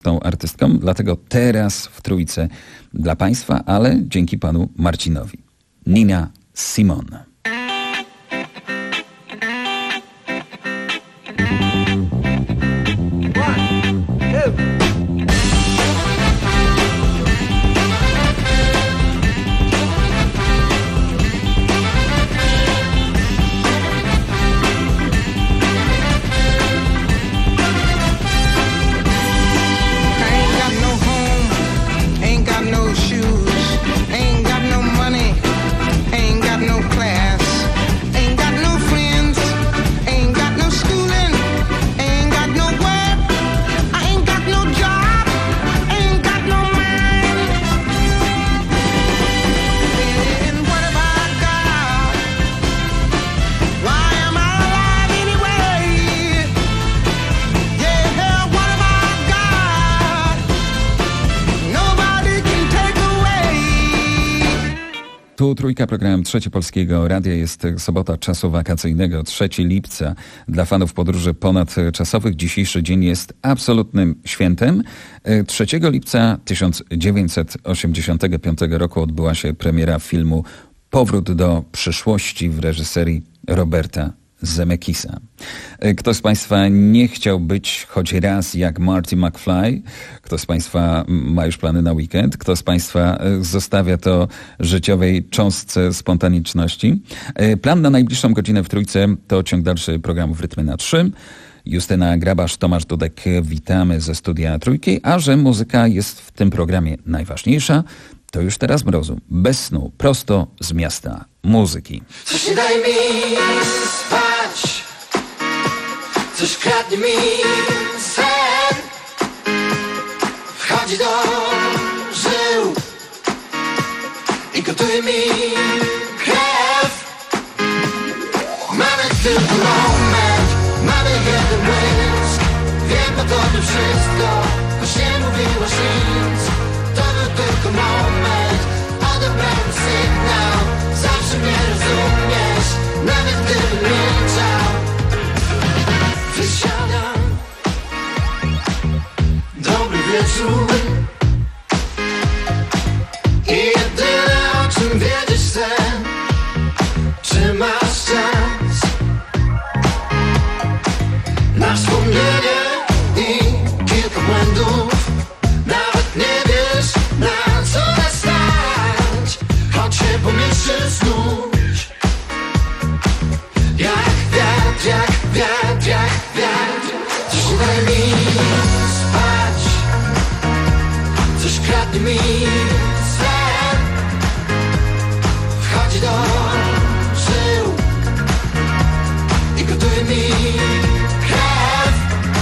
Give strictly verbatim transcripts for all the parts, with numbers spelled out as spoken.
tą artystką, dlatego teraz w trójce dla Państwa, ale dzięki panu Marcinowi. Nina Simone. Tu Trójka, program Trzecie Polskiego Radia. Jest sobota czasu wakacyjnego, trzeciego lipca. Dla fanów podróży ponadczasowych dzisiejszy dzień jest absolutnym świętem. trzeciego lipca tysiąc dziewięćset osiemdziesiątego piątego roku odbyła się premiera filmu Powrót do przyszłości w reżyserii Roberta Zemeckisa. Kto z Państwa nie chciał być choć raz jak Marty McFly? Kto z Państwa ma już plany na weekend? Kto z Państwa zostawia to życiowej cząstce spontaniczności? Plan na najbliższą godzinę w Trójce to ciąg dalszy programu w Rytmie na trzy. Justyna Grabasz, Tomasz Dudek, witamy ze studia Trójki, a że muzyka jest w tym programie najważniejsza, to już teraz mrozu, bez snu, prosto z miasta muzyki. Coś nie daje mi spać, coś kradnie mi sen, wchodzi do żył i gotuje mi krew. Mamy tylko moment, mamy jeden błysk, wiem o tobie wszystko, choć nie mówiłaś nic. To był tylko moment, odebrałem sygnał. Zawsze mnie rozumiesz, nawet gdybym milczał. Wysiadam. Dobry wieczór. I jedyne, o czym wiedzieć chcę, czy masz czas na wspomnienie i kilka błędów. Nawet nie wiesz, na co nas stać, choć się po mieście snuć. Jak wiatr, jak wiatr, jak wiatr. Coś nie daje mi spać, coś kradnie mi sen, wchodzi do żył i gotuje mi krew.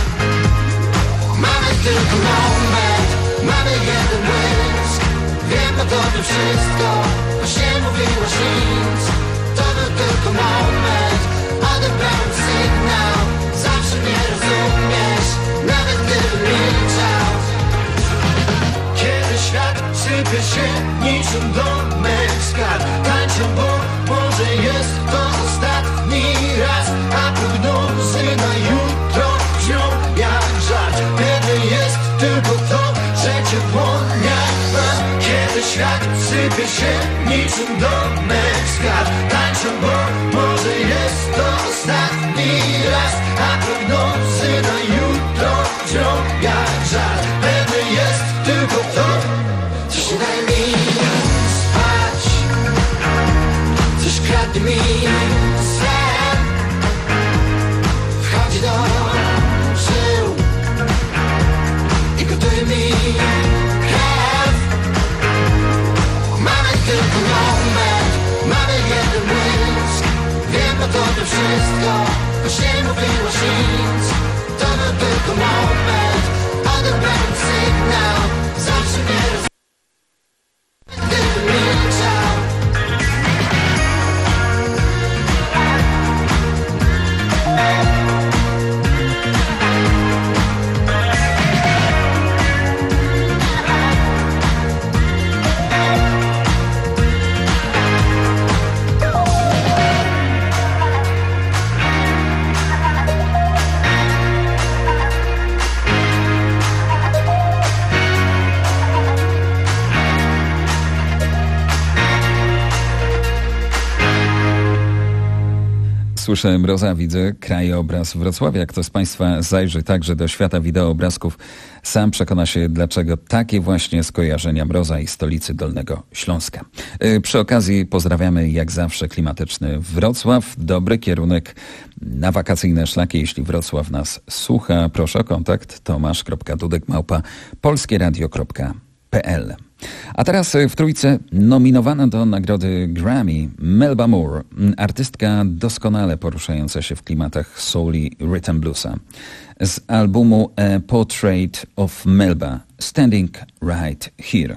Mamy tylko moment, mamy jeden błysk, wiem o tobie wszystko, choć nie mówiłaś nic. To był tylko moment, odebrałem sygnał. Zawsze mnie rozumiesz, nawet gdybym milczał. Kiedy świat sypie się niczym domek z kart, tańczę, bo może jest to ostatni raz, a prognozy na jutro brzmią jak żart. Pewne jest tylko to, że cię chłonia. Kiedy świat sypie się niczym domek z kart, tańczę, bo może jest to ostatni raz, a prognozy na jutro brzmią jak żart. Pewne jest tylko to, coś nie daje mi spać, coś kradnie mi sen, wchodzi do żył i gotuje mi krew. Mamy tylko moment, mamy jeden błysk, wiem o tobie wszystko, choć nie mówiłaś nic. To był tylko moment, odebrałem sygnał. Zawsze mnie rozumiesz, gdybym milczał. słyszę mroza, widzę krajobraz Wrocławia. Kto z Państwa zajrzy także do świata wideoobrazków, sam przekona się, dlaczego takie właśnie skojarzenia mroza i stolicy Dolnego Śląska. Przy okazji pozdrawiamy jak zawsze klimatyczny Wrocław. Dobry kierunek na wakacyjne szlaki. Jeśli Wrocław nas słucha, proszę o kontakt tomasz kropka dudek małpa polskieradio kropka p l. A teraz w trójce nominowana do nagrody Grammy Melba Moore, artystka doskonale poruszająca się w klimatach soul i rhythm bluesa. Z albumu A Portrait of Melba, Standing Right Here.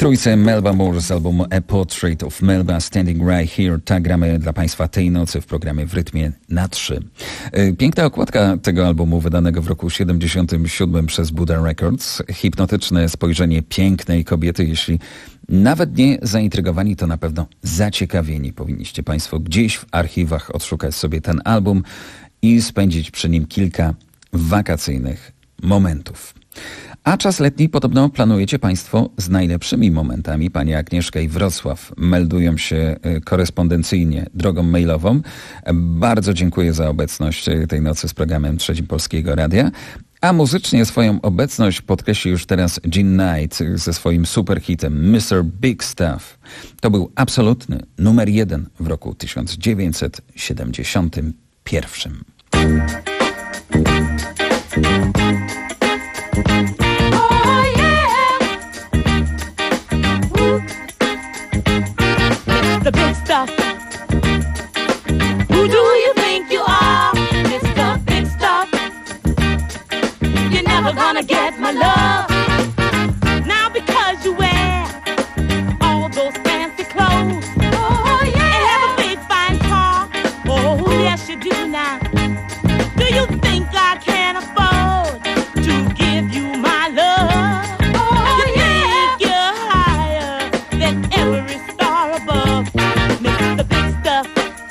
trójce Melba Moore z albumu A Portrait of Melba Standing Right Here. Tak gramy dla Państwa tej nocy w programie W rytmie na trzy. Piękna okładka tego albumu wydanego w roku siedemdziesiątym siódmym przez Buddha Records. Hipnotyczne spojrzenie pięknej kobiety. Jeśli nawet nie zaintrygowani, to na pewno zaciekawieni powinniście Państwo gdzieś w archiwach odszukać sobie ten album i spędzić przy nim kilka wakacyjnych momentów. A czas letni podobno planujecie Państwo z najlepszymi momentami. Pani Agnieszka i Wrocław meldują się korespondencyjnie drogą mailową. Bardzo dziękuję za obecność tej nocy z programem Trzecim Polskiego Radia. A muzycznie swoją obecność podkreśli już teraz Jean Knight ze swoim superhitem mister Big Stuff. To był absolutny numer jeden w roku tysiąc dziewięćset siedemdziesiątym pierwszym. The big stuff. Who do you think you are, Mister Big Stuff? You're never gonna get my love. Now because you wear all those fancy clothes, oh yeah, and have a big fine car, oh yes you do now. Do you think I can afford to give you my love? Oh you yeah, think you're higher than every star above, Mister Big Stuff.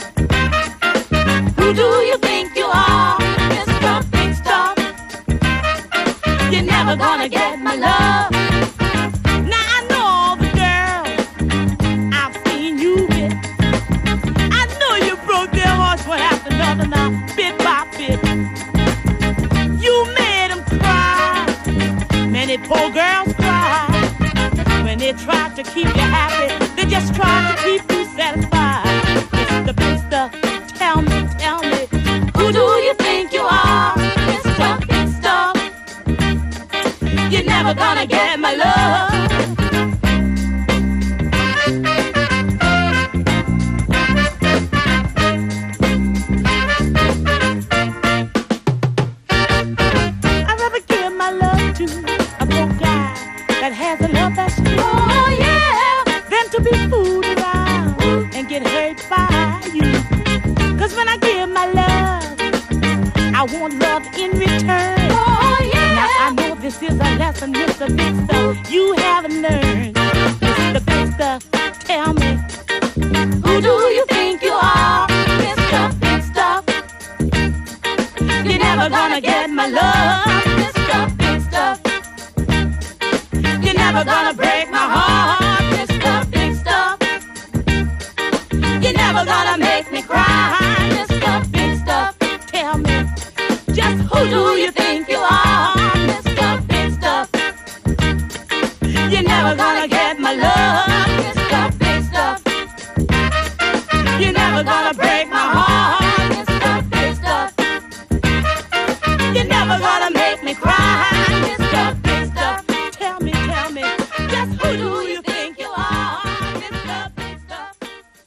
Who do you think you are, Mister Big Stuff? You're never gonna get my love. Now I know all the girls I've seen you with. I know you broke their hearts one after another now, bit by bit. You made them cry. Many poor girls cry when they try to keep you happy. They just try to keep you satisfied. Mister Big Stuff, tell me, tell me, who do you think you are, Mister Big Stuff? You're never gonna get my love. I'd rather give my love to a broke guy that has a love that's true. Oh yeah, than to be fooled around and get hurt by you. Cause when I give my love, I want love in return. Oh yeah. Now I know this is a lesson, Mister Big Stuff, you haven't learned. Mister Big Stuff, tell me, who do you think you are, Mister Big Stuff? You're never gonna get my love, Mister Big Stuff. You're never gonna break my heart, Mister Big Stuff. You're never gonna make me cry, Mister Big Stuff. Tell me, just who do you think you are, Mister Big Stuff? You're never gonna get my love, Mister Big Stuff. You're never gonna break my heart, Mister Big Stuff. You're never gonna make me cry, Mister Big Stuff. Tell me, tell me, just who do you think you are, Mister Big Stuff?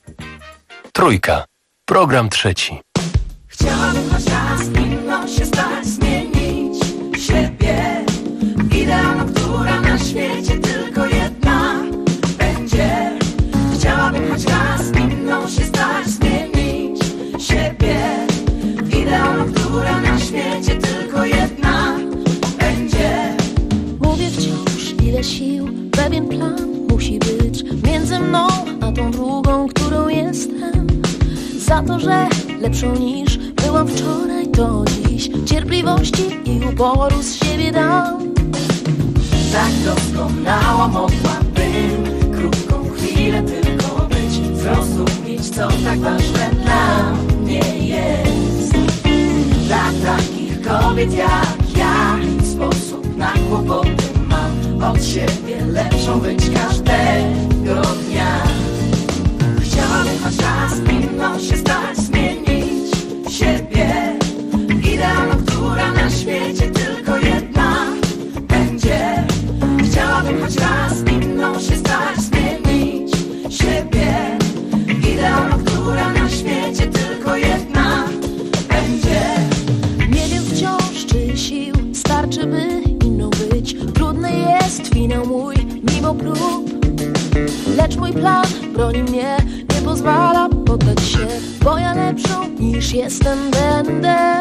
Trójka. Program trzeci. Chciałabym choć raz inną się stać, zmienić siebie. Idealna, która na świecie tylko jedna będzie. Chciałabym choć raz inną się stać, zmienić siebie. Idealna, która na świecie tylko jedna będzie. Mówię wciąż, ile sił, pewien plan musi być między mną a tą drugą, którą jestem. Za to, że lepszą niż byłam wczoraj, to dziś cierpliwości i uporu z siebie dam. Tak doskonała mogłabym krótką chwilę tylko być, zrozumieć, co tak ważne dla mnie jest. Dla takich kobiet jak ja sposób na kłopoty mam, od siebie lepszą być każdego dnia. Chciałabym choć raz inną się stać, zmienić siebie. Idealną, która na świecie tylko jedna będzie. Chciałabym choć raz inną się stać, zmienić siebie. Idealną, która na świecie tylko jedna będzie. Nie wiem wciąż, czy sił starczy, by inną być. Trudny jest finał mój, mimo prób. lecz mój plan broni mnie, nie pozwala poddać się, bo ja lepszą niż jestem będę.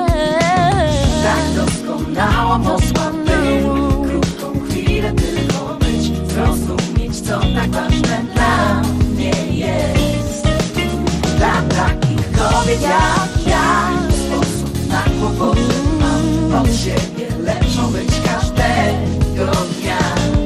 Tak doskonała mogłabym krótką chwilę tylko być, zrozumieć, co tak ważne dla mnie jest. Dla takich kobiet jak ja sposób na kłopoty mam, od siebie lepszą być każdego dnia.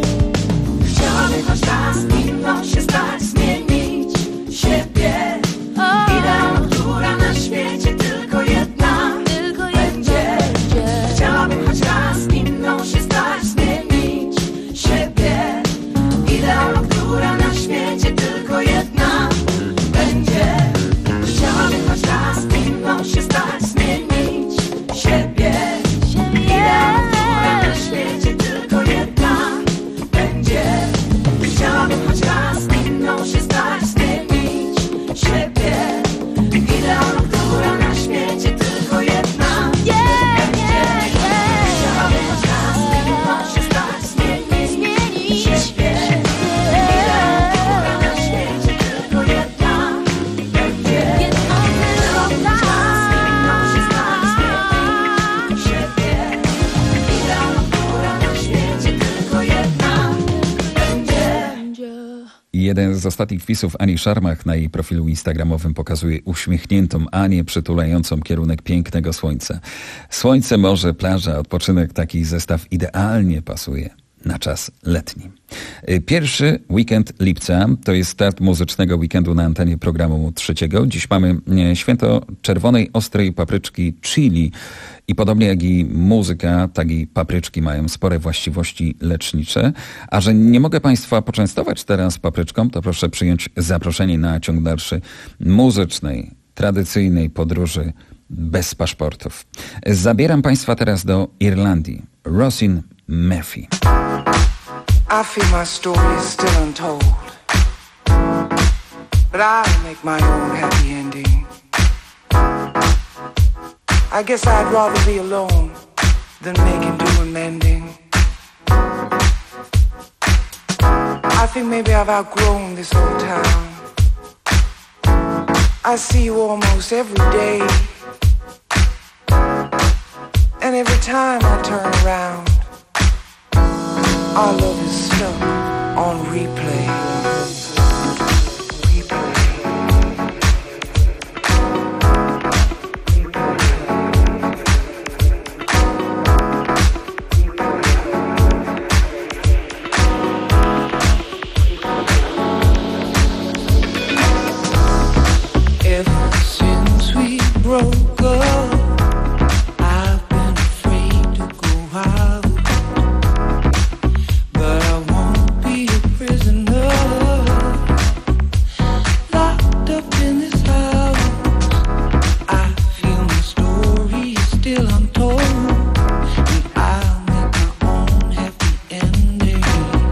Chciałabym choć raz inną się stać, zmienić siebie. Idealna, która na świecie tylko jedna będzie. Chciałabym choć raz inną się stać, zmienić siebie. Idealna, która na świecie tylko jedna będzie. Chciałabym choć raz inną się stać, zmienić siebie. Idealna, która na świecie tylko jedna będzie. Chciałabym choć raz inną się stać, zmienić siebie. Idealna, która na świecie tylko jedna będzie. Chciałabym choć raz inną się stać, zmienić siebie. Idealna, która na świecie tylko jedna będzie. Chciałabym choć raz inną się stać, zmienić siebie. Idealna, która na świecie tylko jedna będzie. Jeden z ostatnich wpisów Ani Szarmach na jej profilu instagramowym pokazuje uśmiechniętą Anię przytulającą kierunek pięknego słońca. Słońce, morze, plaża, odpoczynek, taki zestaw idealnie pasuje na czas letni. Pierwszy weekend lipca to jest start muzycznego weekendu na antenie programu trzeciego. Dziś mamy święto czerwonej, ostrej papryczki chili. I podobnie jak i muzyka, tak i papryczki mają spore właściwości lecznicze. A że nie mogę Państwa poczęstować teraz papryczką, to proszę przyjąć zaproszenie na ciąg dalszy muzycznej, tradycyjnej podróży bez paszportów. Zabieram Państwa teraz do Irlandii. Roisin Murphy. I feel my story is still untold, but I'll make my own happy ending. I guess I'd rather be alone than making do amending. I think maybe I've outgrown this old town. I see you almost every day, and every time I turn around, our love is stuck on replay. Ever since we broke up, I've been afraid to go out. But I won't be a prisoner, locked up in this house. I feel my story is still untold, and I'll make my own happy ending.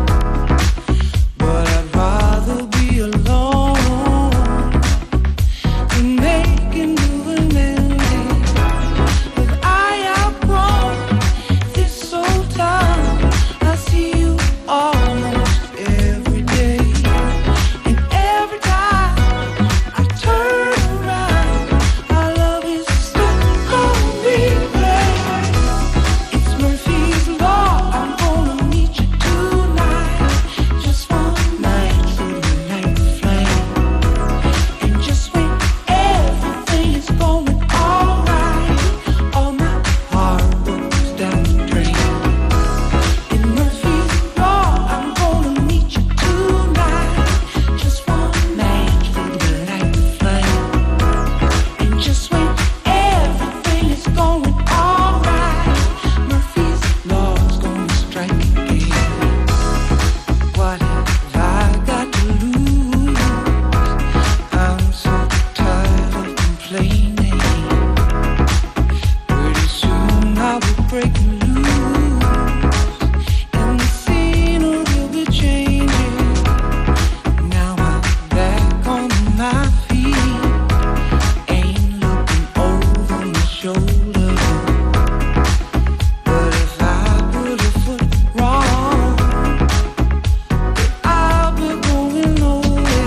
But I'd rather be alone than making new and ending. But I outgrown this old town. I see you almost every day, and every time I turn around, our love is stuck on replay. It's Murphy's Law. I'm gonna meet you tonight, just one night through the night flame, and just when everything is going alright, all my hard work is down the drain. In Murphy's Law, I'm gonna meet you tonight, just one night through the night flame, and just when everything is going alright, Murphy's Law's gonna strike again. What have I got to lose? I'm so tired of complaining. Pretty soon I'll be breaking loose, and the scenery will be changing. Now I'm back on my feet, ain't looking over my shoulder. But if I put a foot wrong, I'll be going nowhere.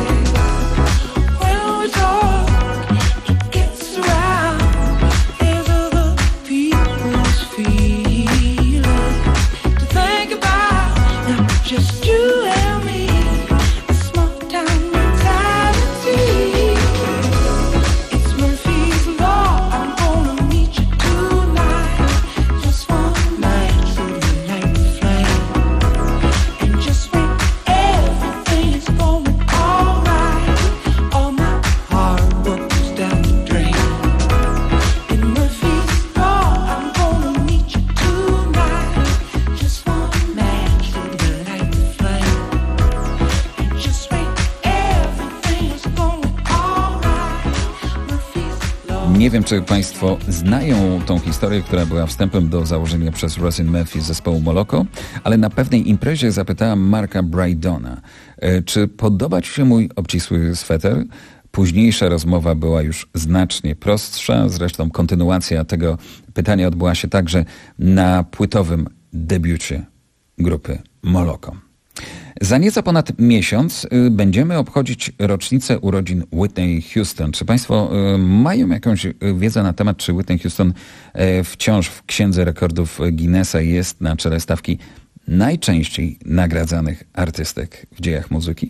Nie wiem, czy Państwo znają tą historię, która była wstępem do założenia przez Roisin Murphy zespołu Moloko, ale na pewnej imprezie zapytałam Marka Brydona, czy podoba Ci się mój obcisły sweter? Późniejsza rozmowa była już znacznie prostsza, zresztą kontynuacja tego pytania odbyła się także na płytowym debiucie grupy Moloko. Za nieco ponad miesiąc y, będziemy obchodzić rocznicę urodzin Whitney Houston. Czy Państwo y, mają jakąś y, wiedzę na temat, czy Whitney Houston y, wciąż w Księdze Rekordów Guinnessa jest na czele stawki najczęściej nagradzanych artystek w dziejach muzyki?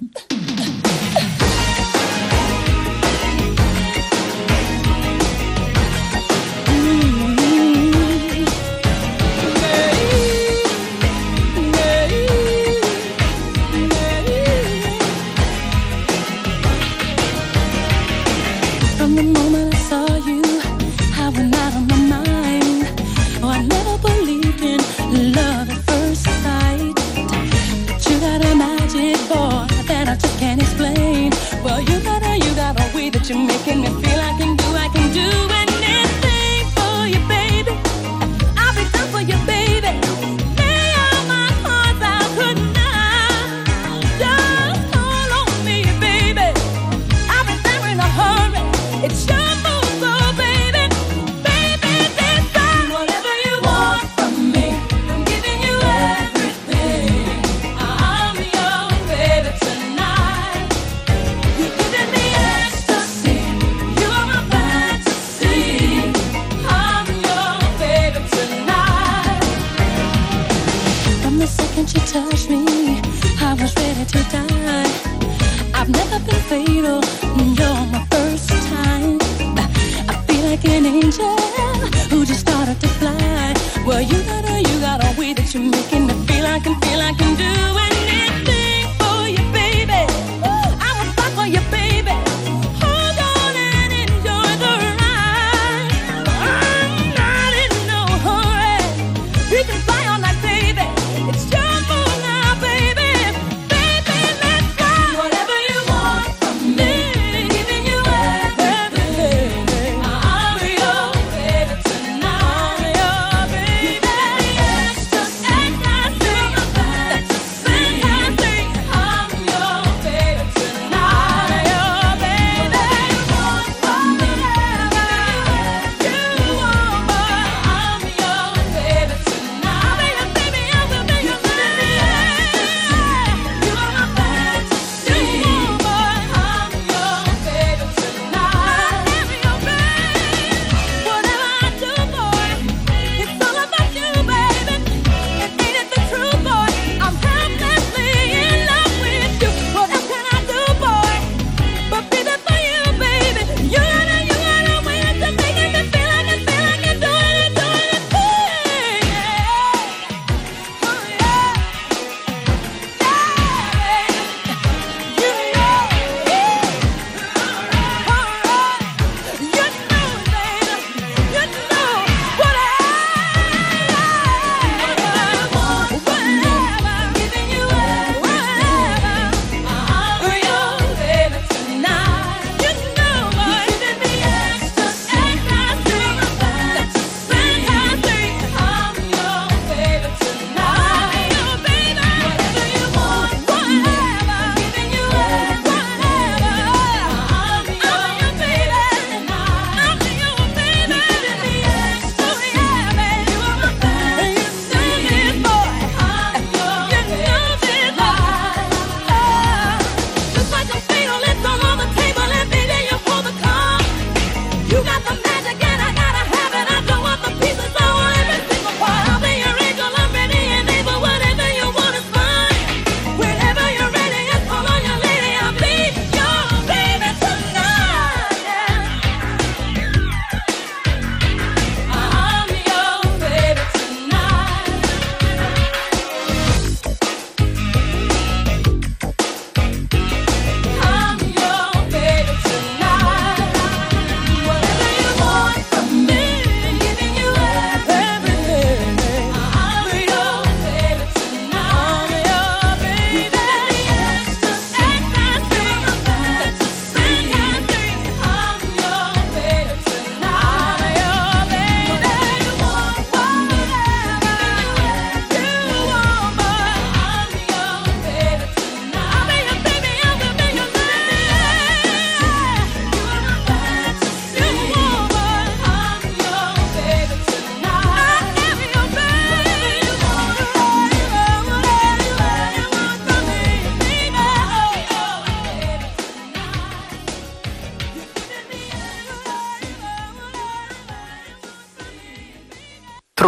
You're making me feel I can do, I can do anything for you, baby. I'll be done for you, baby. Lay all my cards out, couldn't I? Just hold on me, baby. I'll be there in a hurry. It's your move, so baby, baby, this time. Whatever you want from me, I'm giving you everything. I'm your baby tonight. You're giving me ecstasy. You are my fantasy. I'm your baby tonight. From the second you touched me, I was ready to die. I've never been fatal, you're my first time. I feel like an angel who just started to fly. Well, you got a, you got a way that you're making me feel I can feel I can do anything for you, baby. I will fight for you, baby. Hold on and enjoy the ride. I'm not in no hurry. We can fly all night, baby. It's your move now, baby. Baby, let's fly. Whatever you want from me, giving you everything. I'm your baby tonight. I'm your baby. Ecstasy, ecstasy.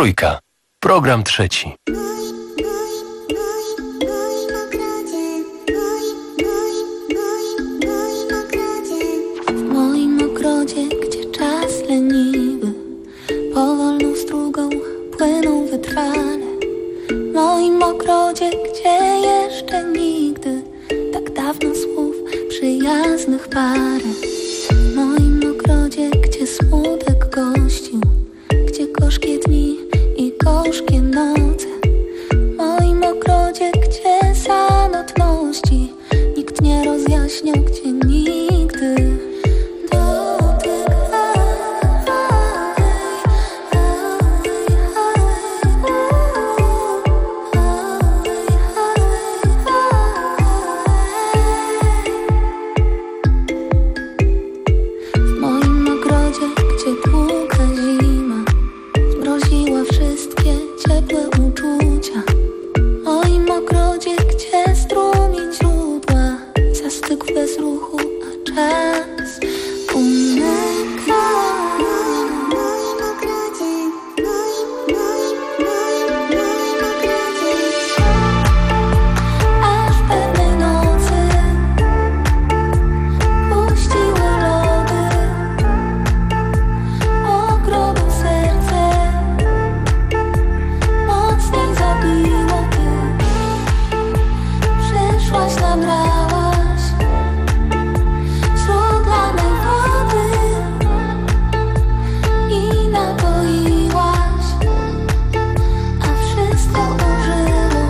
Trójka. Program trzeci. W moim ogrodzie, gdzie czas leniwy powolną strugą płyną wytrwale. W moim ogrodzie, gdzie jeszcze nigdy tak dawno słów przyjaznych parę. W moim ogrodzie, gdzie smutek gościł, gdzie gorzkie dni i gorzkie noce. W moim ogrodzie, gdzie samotności nikt nie rozjaśniał, gdzie nigdy dotyk. W moim ogrodzie, gdzie długa zima zmroziła wszystkie ciepłe uczucia. W moim ogrodzie, gdzie strumień źródła zastygł bez ruchu, a czas umyka. Aż pewnej nocy puściły lody ogrodu serce, mocniej zabiło ty. Przyszłaś, nabrałaś źródlanej wody i napoiłaś, a wszystko ożyło.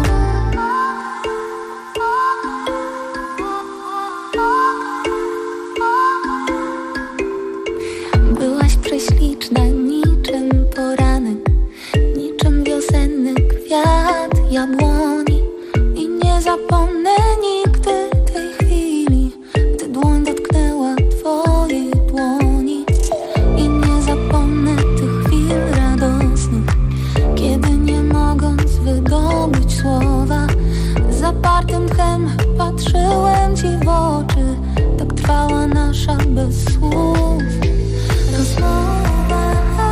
Byłaś prześliczna niczym poranek, niczym wiosenny kwiat jabłoni. I nie zapomnę nigdy tej chwili, gdy dłoń dotknęła twojej dłoni. I nie zapomnę tych chwil radosnych, kiedy nie mogąc wydobyć słowa, zapartym tchem patrzyłem ci w oczy. Tak trwała nasza bez słów rozmowa.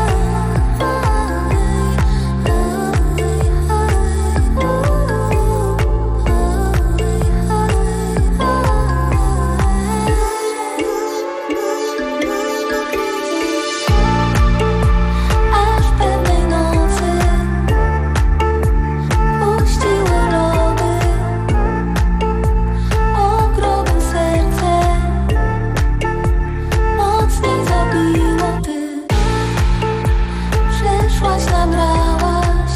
Aż pewnej nocy puściły lody ogrodu serce, mocniej zabiło ty. Przyszłaś, nabrałaś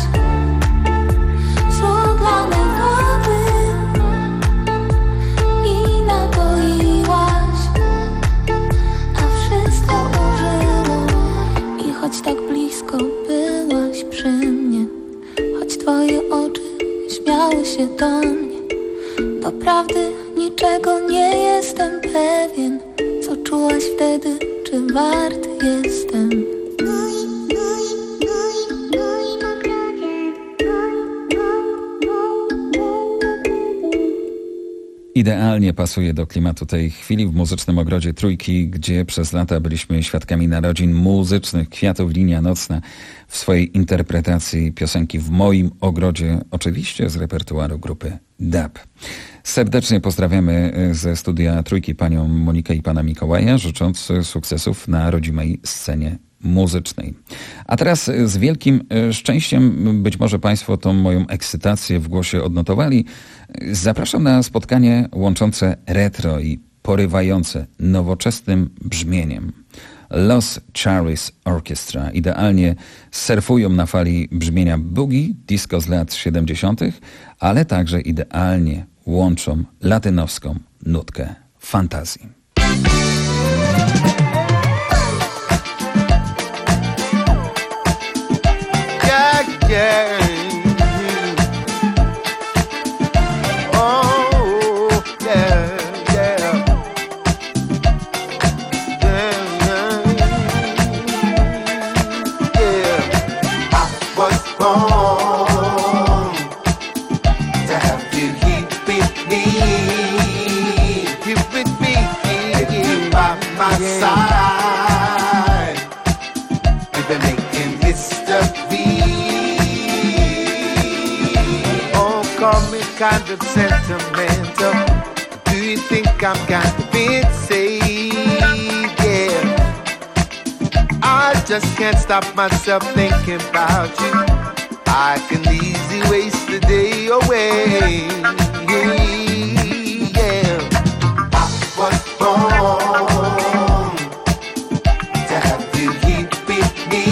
źródlanej wody i napoiłaś, a wszystko ożyło. I choć tak blisko byłaś przy mnie, choć twoje oczy śmiały się do mnie, doprawdy niczego nie jestem pewien. Co czułaś wtedy, czy wart jestem? Idealnie pasuje do klimatu tej chwili w muzycznym ogrodzie Trójki, gdzie przez lata byliśmy świadkami narodzin muzycznych kwiatów. Linia Nocna w swojej interpretacji piosenki W moim ogrodzie, oczywiście z repertuaru grupy Dab. Serdecznie pozdrawiamy ze studia Trójki panią Monikę i pana Mikołaja, życząc sukcesów na rodzimej scenie muzycznej. A teraz z wielkim szczęściem, być może państwo tą moją ekscytację w głosie odnotowali, zapraszam na spotkanie łączące retro i porywające nowoczesnym brzmieniem. Los Cherries Orchestra idealnie surfują na fali brzmienia boogie, disco z lat siedemdziesiątych, ale także idealnie łączą latynowską nutkę fantazji. Yeah, yeah. Oh, yeah, yeah. Yeah, yeah. Yeah. I was born to have you here with me, here with me, here by my side. We've been making history. kind of sentimental? Do you think I'm kind of insane? Yeah, I just can't stop myself thinking about you. I can easily waste the day away. Yeah, I was born to have you here with me.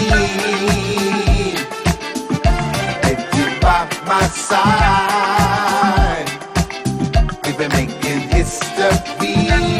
If you by my side, we've been making history.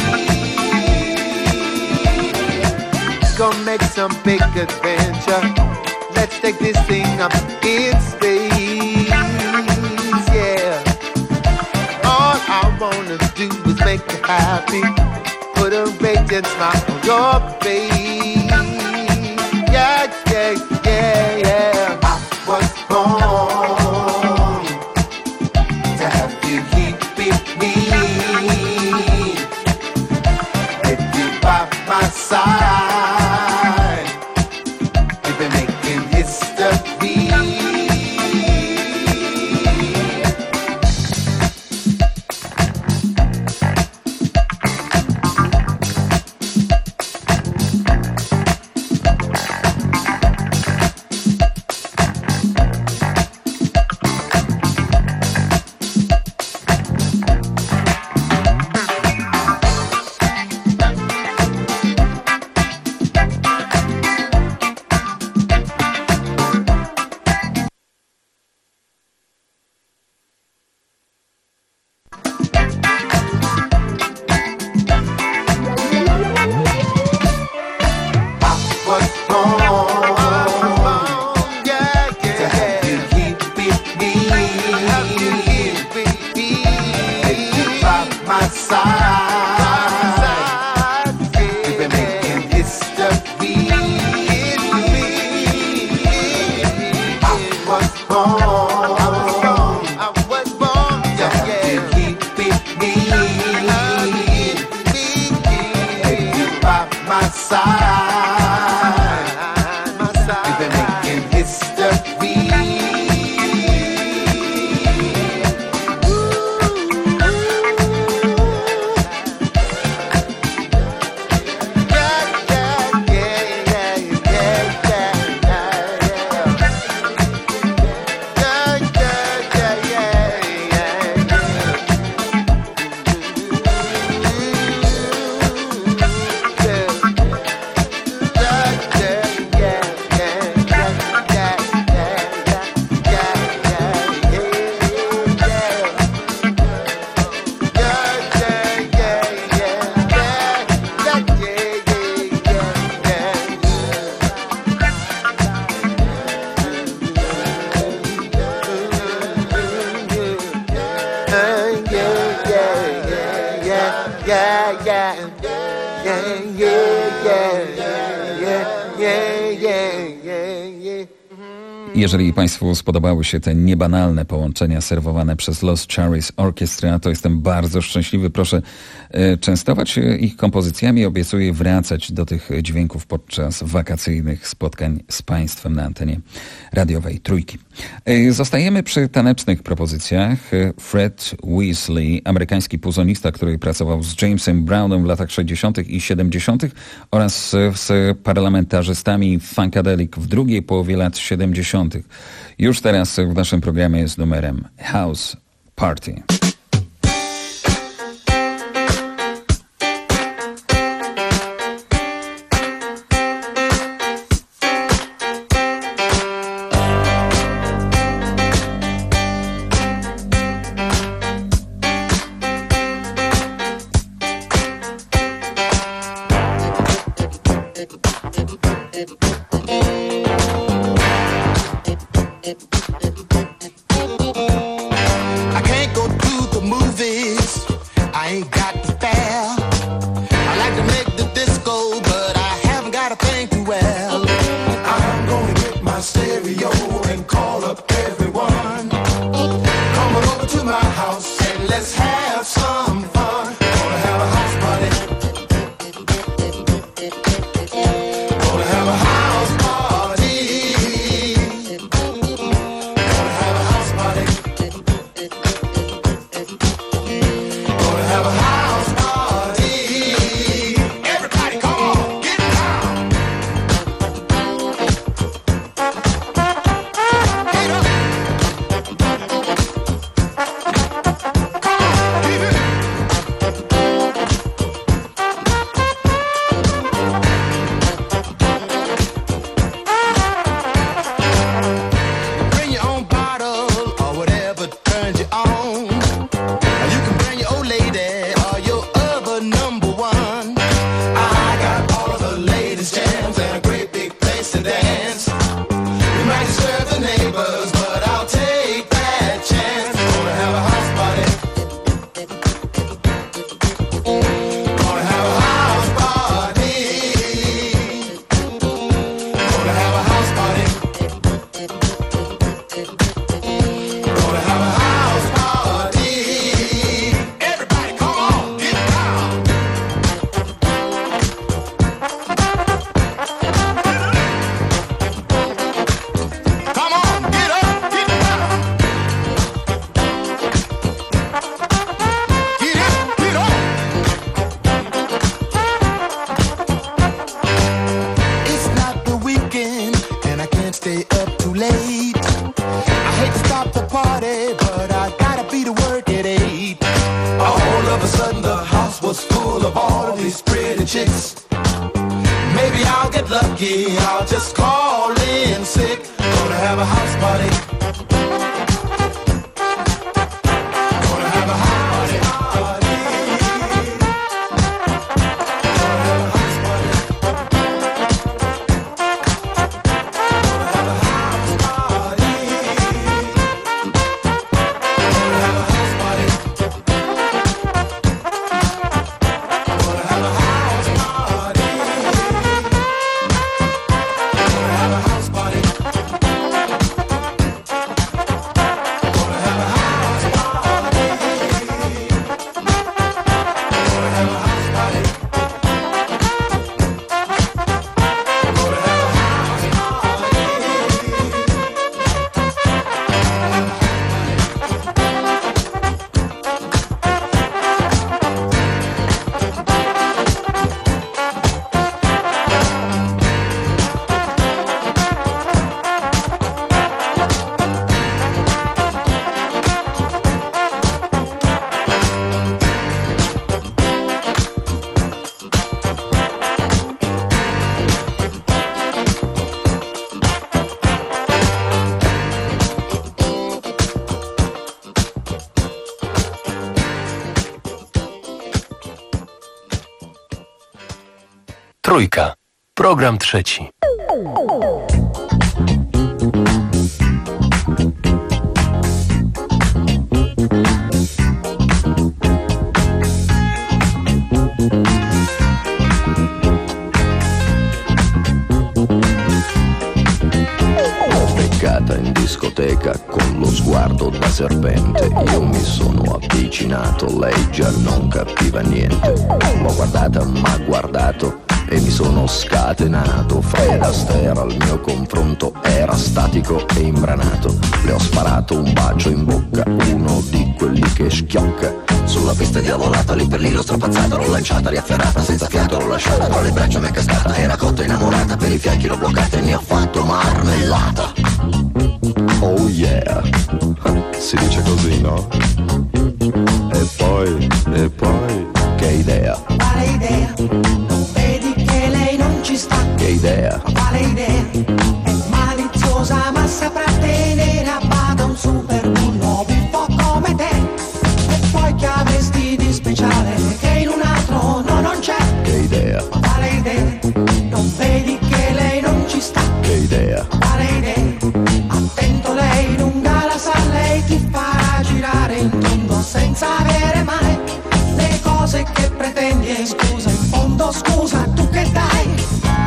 Gonna make some big adventure. Let's take this thing up in space. Yeah, all I wanna do is make you happy. Put a radiant smile on your face. Yeah, yeah, yeah, yeah. I was born to have you here with me. If you by my side, we've been making history. Jeżeli Państwu spodobały się te niebanalne połączenia serwowane przez Los Cherries Orchestra, to jestem bardzo szczęśliwy. Proszę e, częstować się ich kompozycjami. Obiecuję wracać do tych dźwięków podczas wakacyjnych spotkań z Państwem na antenie radiowej Trójki. E, zostajemy przy tanecznych propozycjach. Fred Weasley, amerykański puzonista, który pracował z Jamesem Brownem w latach sześćdziesiątych i siedemdziesiątych oraz z parlamentarzystami Funkadelic w drugiej połowie lat siedemdziesiątych. Już teraz w naszym programie jest numerem House Party. of all of these pretty chicks. Maybe I'll get lucky, I'll just call in sick. Gonna have a house party. Gonna have a house party. Gonna have a house party. Gonna have a house party. Gonna have a house party. Gonna have a house party. Gonna have a house party. Trójka. Program trzeci. In discoteca con lo sguardo da serpente, io mi sono avvicinato, lei già non capiva niente. L'ho guardata, m'ha guardato e mi sono scatenato. Fred Astaire al mio confronto era statico e imbranato. Le ho sparato un bacio in bocca, uno di quelli che schiocca. Sulla pista diavolata, lì per lì l'ho strapazzata, l'ho lanciata, riafferrata, senza fiato l'ho lasciata, tra le braccia mi è cascata, era cotta innamorata, per i fianchi l'ho bloccata e ne ho fatto marmellata. Oh yeah, si dice così, no? E poi, e poi, che idea? Quale idea? Non vedi che lei non ci sta? Che idea? Quale idea? È maliziosa ma saprà tenere a bada un super bullo buffo come te. E poi che avresti di speciale che in un altro no non c'è? Che idea? Quale idea? Non vedi che lei non ci sta? Che idea? Quale idea? Attento, lei lunga la sa, lei ti farà girare in tondo senza avere mai le cose che pretendi. E scusa, in fondo scusa, tu che dai?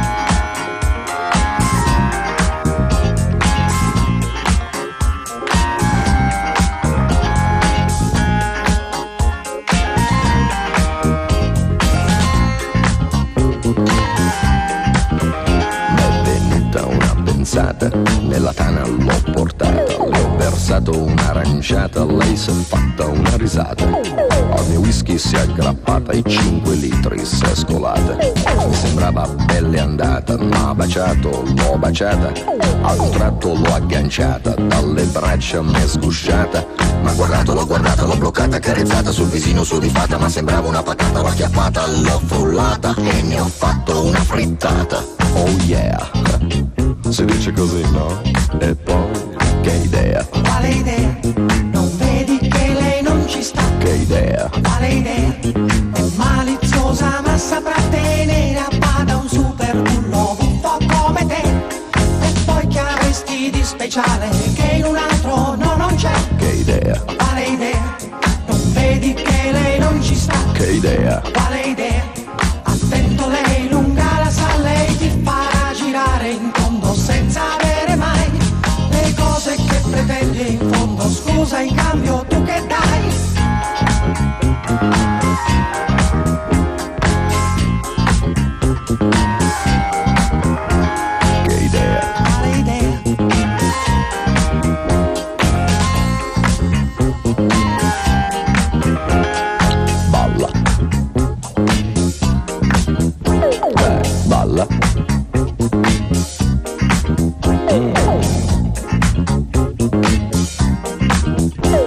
Nella tana l'ho portata, le ho versato un'aranciata, lei s'è fatta una risata. Al mio whisky si è aggrappata e cinque litri si è scolata. Mi sembrava belle andata, m'ha baciato, l'ho baciata. A un tratto l'ho agganciata, dalle braccia m'è sgusciata. M'ha guardato, l'ho guardata, l'ho bloccata, carezzata sul visino sudifata. Ma sembrava una patata, l'ho acchiappata, l'ho frullata e ne ho fatto una frittata. Oh yeah, si dice così, no? E poi, che idea? Quale idea? Non vedi che lei non ci sta? Che idea? Quale idea? È maliziosa ma saprà tenere a bada un super bullo buffo come te. E poi che avresti di speciale che in un altro no non c'è? Che idea? Quale idea? Non vedi che lei non ci sta? Che idea? Quale idea? Attento, lei lunga la sa, lei ti farà girare in tondo senza avere mai le cose che pretendi. In fondo scusa, in cambio tu che dai? Che idea? Quale idea? Balla. Eh, balla. Mm.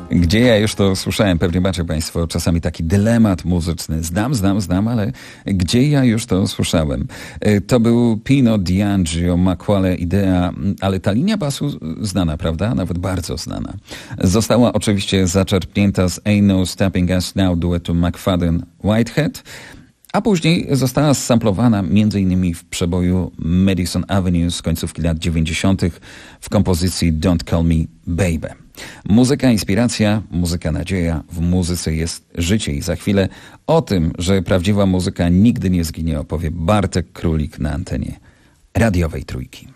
Gdzie ja już to słyszałem, pewnie macie Państwo czasami taki dylemat muzyczny. Znam, znam, znam, ale gdzie ja już to słyszałem? To był Pino D'Angio, Macaulay Idea, ale ta linia basu znana, prawda? Nawet bardzo znana. Została oczywiście zaczerpnięta z Ain't No Stopping Us Now duetu McFadden-Whitehead, a później została samplowana m.in. w przeboju Madison Avenue z końcówki lat dziewięćdziesiątych w kompozycji Don't Call Me Baby. Muzyka inspiracja, muzyka nadzieja, w muzyce jest życie i za chwilę o tym, że prawdziwa muzyka nigdy nie zginie, opowie Bartek Królik na antenie radiowej Trójki.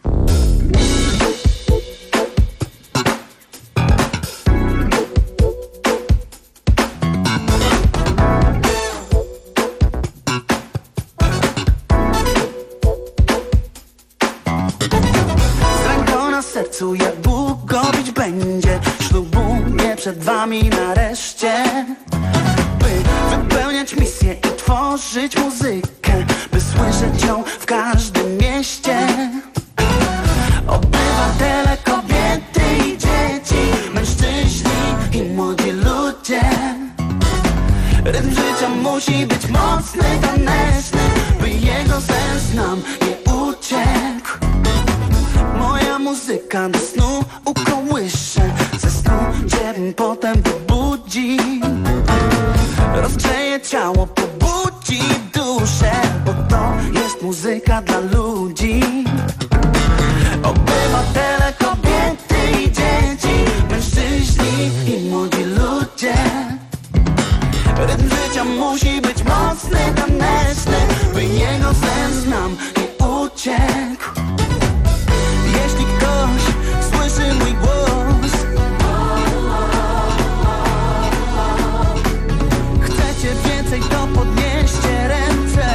Sercu jak Bóg godzić będzie, ślubu nie przed wami nareszcie, by wypełniać misję i tworzyć muzykę, by słyszeć ją w każdym mieście. Obywatele, kobiety i dzieci, mężczyźni i młodzi ludzie. Rytm życia musi być mocny, taneczny, by jego sens nam nie uciekł. Moja muzyka do snu ukołysze, ze snu ciebie potem wybudzi, rozgrzeje ciało, pobudzi duszę, bo to jest muzyka dla ludzi. Obywatele, kobiety i dzieci, mężczyźni i młodzi ludzie. Rytm życia musi być mocny, taneczny, by jego sens nam nie uciekł. Jeśli ktoś słyszy mój głos, chcecie więcej, to podnieście ręce.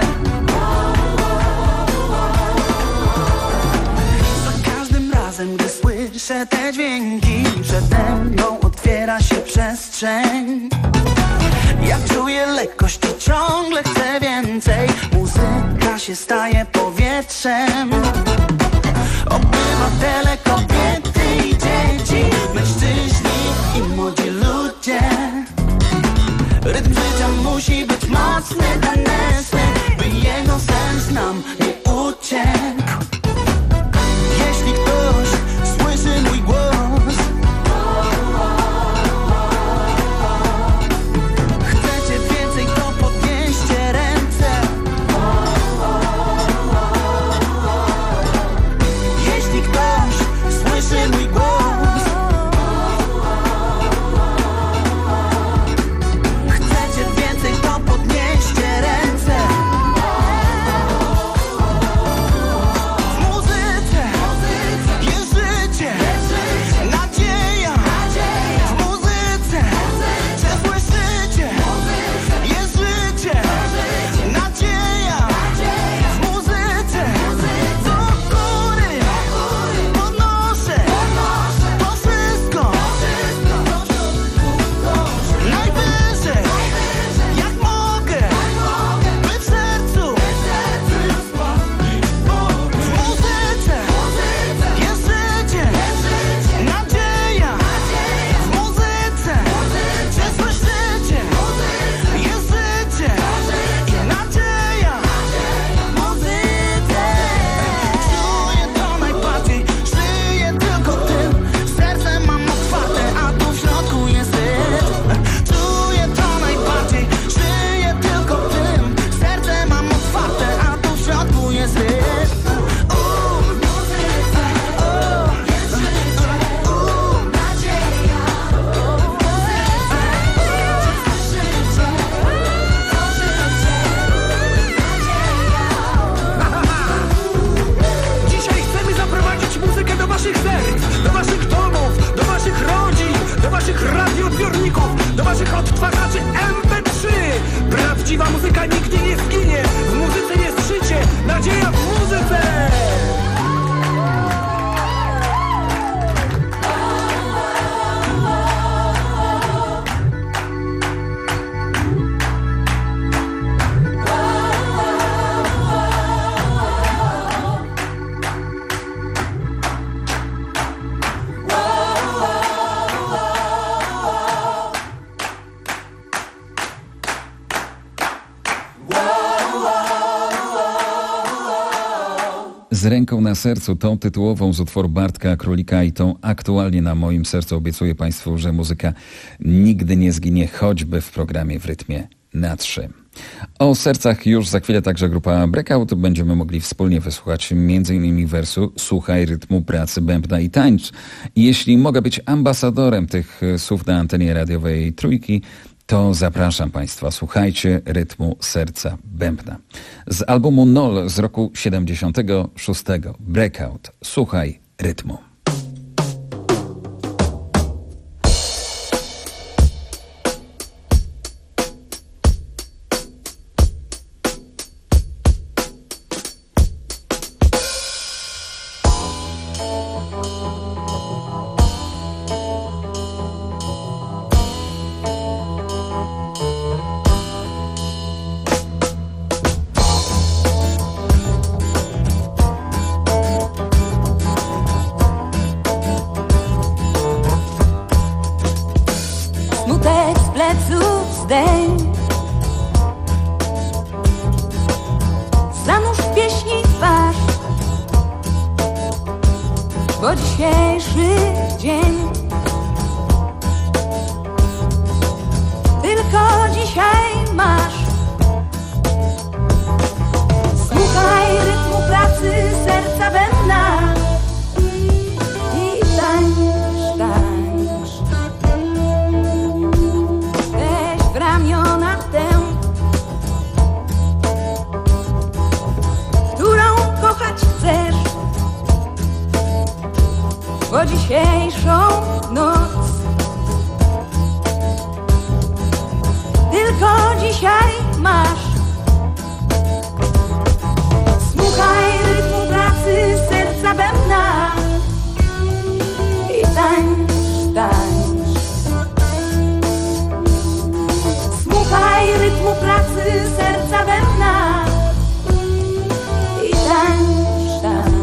Za każdym razem, gdy słyszę te dźwięki, przede mną otwiera się przestrzeń. Ja czuję lekkość i ciągle chcę więcej. Muzyka się staje powietrzem. Obywatele, kobiety i dzieci, mężczyźni i młodzi ludzie. Rytm życia musi być mocny, taneczny, by jego sens nam nie uciekł. Jeśli ktoś słyszy mój głos, chcecie więcej, to podnieście ręce. Jeśli ktoś słyszy mój głos, chcecie więcej, to podnieście ręce. W muzyce jest życie, nadzieja. W muzyce, czy słyszycie? Jest życie, nadzieja. W muzyce do góry podnoszę to wszystko najwyżej, jak mogę, by w sercu. W muzyce jest życie, nadzieja. W muzyce, czy słyszycie? Jest życie i nadzieja. W muzyce czuję to najbardziej, żyję tylko tym. Serce mam otwarte, a tu w środku jest rytm. Czuję to najbardziej, żyję tylko tym. Serce mam otwarte, a tu w środku jest rytm. Dzisiaj chcemy zaprowadzić muzykę do waszych serc, do waszych domów, do waszych rodzin, do waszych radioodbiorników, do waszych odtwarzaczy em pe trzy. Prawdziwa muzyka nigdy nie zginie. W muzyce jest życie, nadzieja w muzyce. Z ręką na sercu, tą tytułową z utworu Bartka Królika i tą aktualnie na moim sercu obiecuję Państwu, że muzyka nigdy nie zginie, choćby w programie W rytmie na trzy. O sercach już za chwilę także grupa Breakout. Będziemy mogli wspólnie wysłuchać między innymi wersu Słuchaj rytmu pracy bębna i tańcz. Jeśli mogę być ambasadorem tych słów na antenie radiowej Trójki, to zapraszam Państwa, słuchajcie rytmu serca bębna. Z albumu Nol z roku siedemdziesiątego szóstego. Breakout. Słuchaj rytmu. Zanurz w pieśni twarz, bo dzisiejszy dzień tylko dzisiaj masz. Słuchaj rytmu pracy serca bębna i tańcz, tańcz. Weź w ramiona tę, którą kochać chcesz, bo dzisiejszą noc tylko dzisiaj masz. Słuchaj rytmu pracy serca bębna i tańcz, tańcz. Słuchaj rytmu pracy serca bębna i tańcz, tańcz.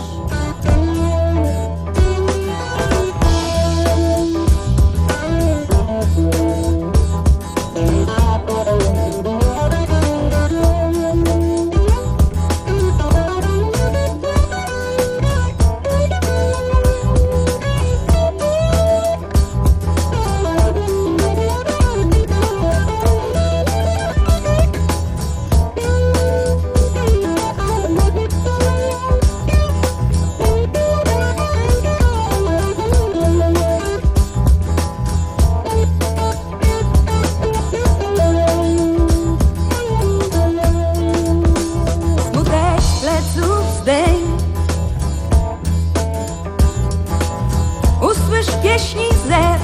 Usłysz pieśni zew,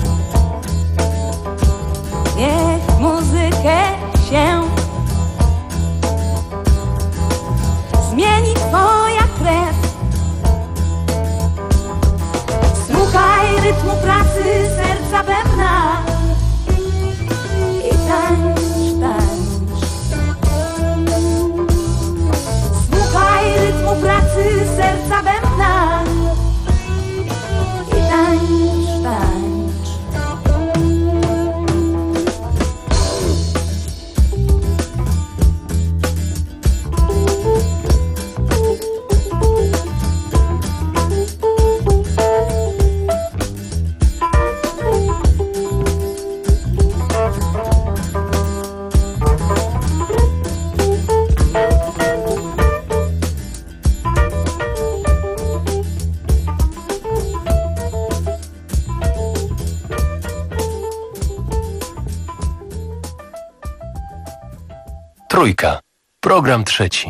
niech muzykę się zmieni twoja krew. Słuchaj rytmu pracy serca bębna i tańcz, tańcz. Słuchaj rytmu pracy serca bębna i tańcz, tańcz. Trójka. Program trzeci.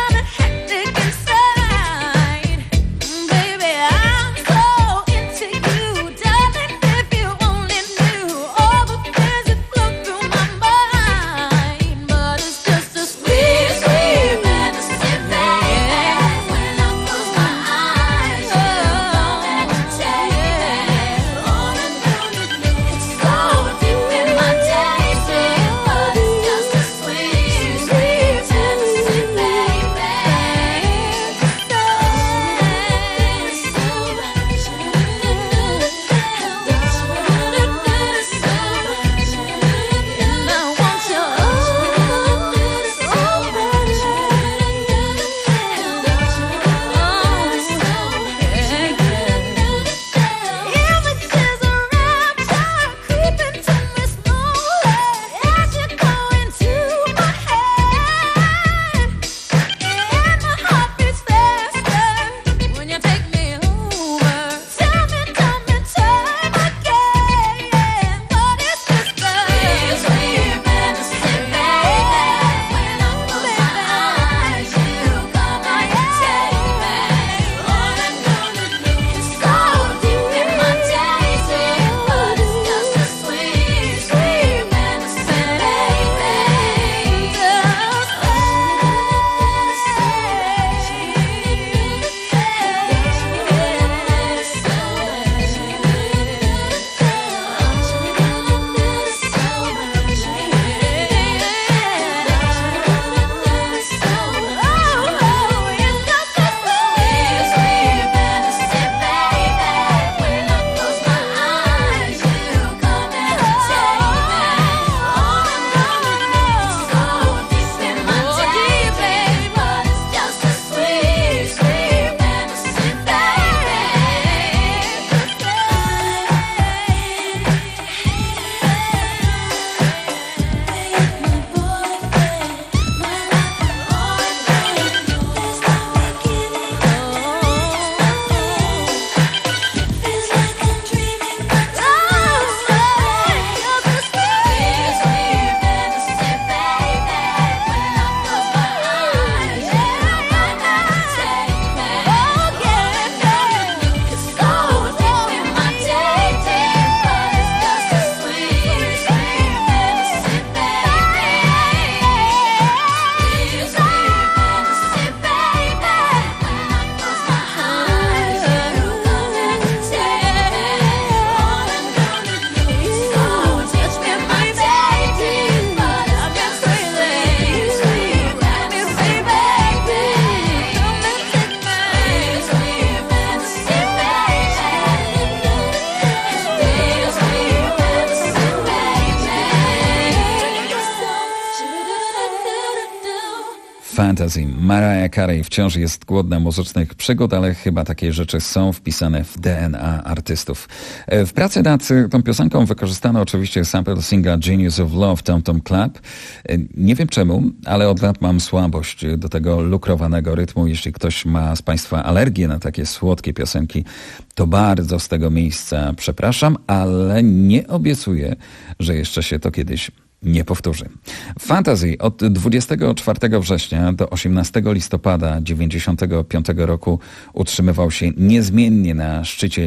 Baby, I'm so into you. Fantasy. Mariah Carey wciąż jest głodna muzycznych przygód, ale chyba takie rzeczy są wpisane w D N A artystów. W pracy nad tą piosenką wykorzystano oczywiście sample singla Genius of Love Tom Tom Club. Nie wiem czemu, ale od lat mam słabość do tego lukrowanego rytmu. Jeśli ktoś ma z Państwa alergię na takie słodkie piosenki, to bardzo z tego miejsca przepraszam, ale nie obiecuję, że jeszcze się to kiedyś nie powtórzy. Fantasy od dwudziestego czwartego września do osiemnastego listopada dziewięćdziesiątego piątego roku utrzymywał się niezmiennie na szczycie